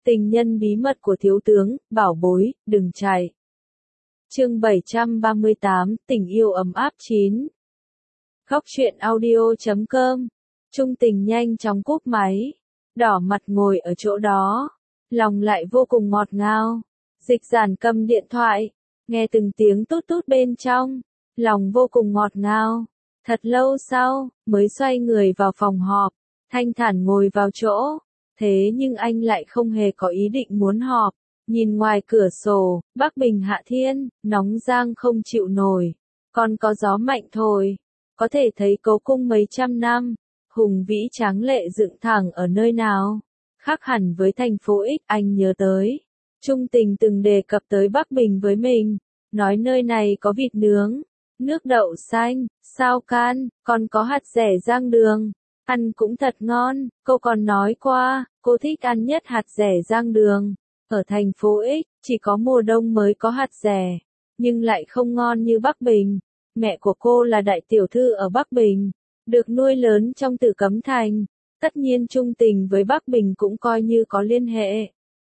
Tình nhân bí mật của thiếu tướng, bảo bối, đừng chạy. Chương 738, tình yêu ấm áp 9. Góc truyện audio.com. Trung Tình nhanh chóng cúp máy, đỏ mặt ngồi ở chỗ đó, lòng lại vô cùng ngọt ngào. Dịch Giản cầm điện thoại, nghe từng tiếng tút tút bên trong, lòng vô cùng ngọt ngào. Thật lâu sau, mới xoay người vào phòng họp, thanh thản ngồi vào chỗ. Thế nhưng anh lại không hề có ý định muốn họp. Nhìn ngoài cửa sổ, Bắc Bình hạ thiên, nóng giang không chịu nổi. Còn có gió mạnh thổi, có thể thấy cố cung mấy trăm năm, hùng vĩ tráng lệ dựng thẳng ở nơi nào. Khác hẳn với thành phố X, anh nhớ tới. Trung Tình từng đề cập tới Bắc Bình với mình, nói nơi này có vịt nướng, nước đậu xanh, sao can, còn có hạt dẻ rang đường. Ăn cũng thật ngon, cô còn nói qua, cô thích ăn nhất hạt dẻ rang đường. Ở thành phố X, chỉ có mùa đông mới có hạt dẻ, nhưng lại không ngon như Bắc Bình. Mẹ của cô là đại tiểu thư ở Bắc Bình, được nuôi lớn trong Tử Cấm Thành. Tất nhiên Trung Tình với Bắc Bình cũng coi như có liên hệ.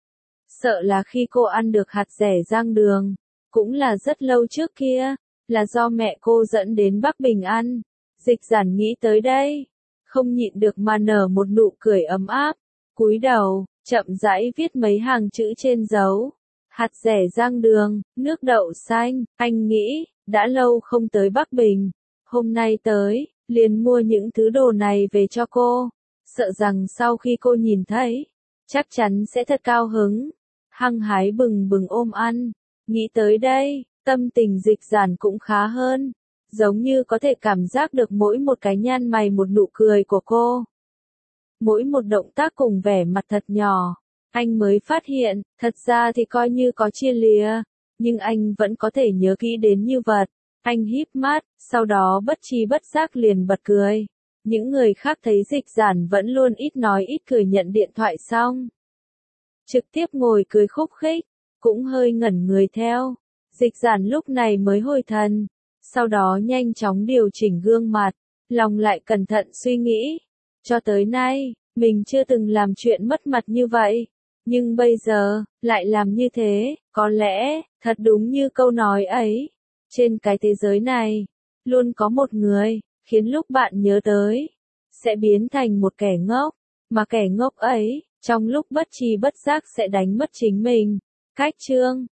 Sợ là khi cô ăn được hạt dẻ rang đường, cũng là rất lâu trước kia, là do mẹ cô dẫn đến Bắc Bình ăn. Dịch Giản nghĩ tới đây, không nhịn được mà nở một nụ cười ấm áp, cúi đầu, chậm rãi viết mấy hàng chữ trên dấu. Hạt dẻ rang đường, nước đậu xanh, anh nghĩ, đã lâu không tới Bắc Bình. Hôm nay tới, liền mua những thứ đồ này về cho cô. Sợ rằng sau khi cô nhìn thấy, chắc chắn sẽ thật cao hứng. Hăng hái bừng bừng ôm ăn. Nghĩ tới đây, tâm tình Dịch Giản cũng khá hơn. Giống như có thể cảm giác được mỗi một cái nhăn mày một nụ cười của cô. Mỗi một động tác cùng vẻ mặt thật nhỏ. Anh mới phát hiện, thật ra thì coi như có chia lìa, nhưng anh vẫn có thể nhớ kỹ đến như vật. Anh híp mắt, sau đó bất tri bất giác liền bật cười. Những người khác thấy Dịch Giản vẫn luôn ít nói ít cười nhận điện thoại xong, trực tiếp ngồi cười khúc khích, cũng hơi ngẩn người theo. Dịch Giản lúc này mới hồi thần, sau đó nhanh chóng điều chỉnh gương mặt, lòng lại cẩn thận suy nghĩ. Cho tới nay, mình chưa từng làm chuyện mất mặt như vậy, nhưng bây giờ, lại làm như thế, có lẽ, thật đúng như câu nói ấy. Trên cái thế giới này, luôn có một người, khiến lúc bạn nhớ tới, sẽ biến thành một kẻ ngốc, mà kẻ ngốc ấy, trong lúc bất tri bất giác sẽ đánh mất chính mình. Cách chương